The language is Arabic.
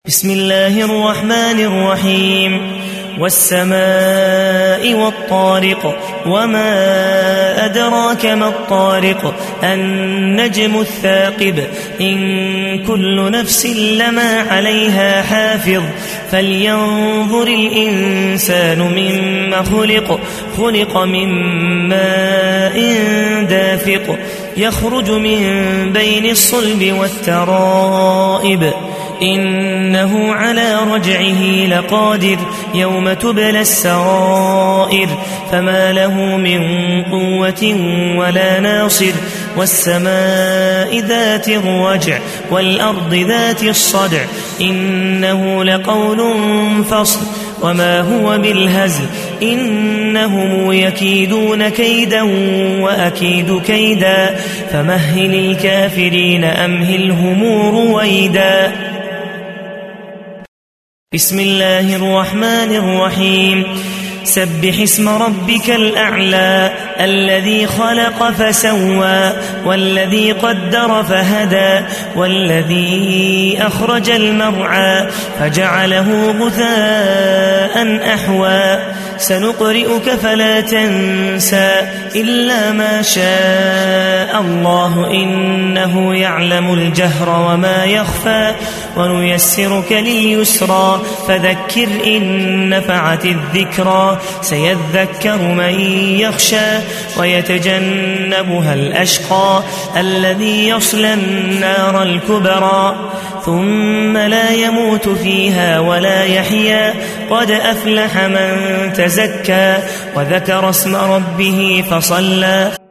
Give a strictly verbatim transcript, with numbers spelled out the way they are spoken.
بسم الله الرحمن الرحيم والسماء والطارق وما أدراك ما الطارق النجم الثاقب إن كل نفس لما عليها حافظ فلينظر الإنسان مما خلق خلق من ماء دافق يخرج من بين الصلب والترائب إنه على رجعه لقادر يوم تبلى السرائر فما له من قوة ولا ناصر والسماء ذات الرجع والأرض ذات الصدع إنه لقول فصل وما هو بالهزل إنهم يكيدون كيدا وأكيد كيدا فمهل الكافرين أمهلهم رويدا. بسم الله الرحمن الرحيم سبح اسم ربك الأعلى الذي خلق فسوى والذي قدر فهدى والذي أخرج المرعى فجعله غثاء أحوى سنقرئك فلا تنسى إلا ما شاء الله إنه يعلم الجهر وما يخفى ونيسرك لليسرى فذكر إن نفعت الذكرى سيذكر من يخشى ويتجنبها الأشقى الذي يصلى النار الكبرى ثم لا يموت فيها ولا يحيا قد أفلح من تزكى وذكر اسم ربه فصلى.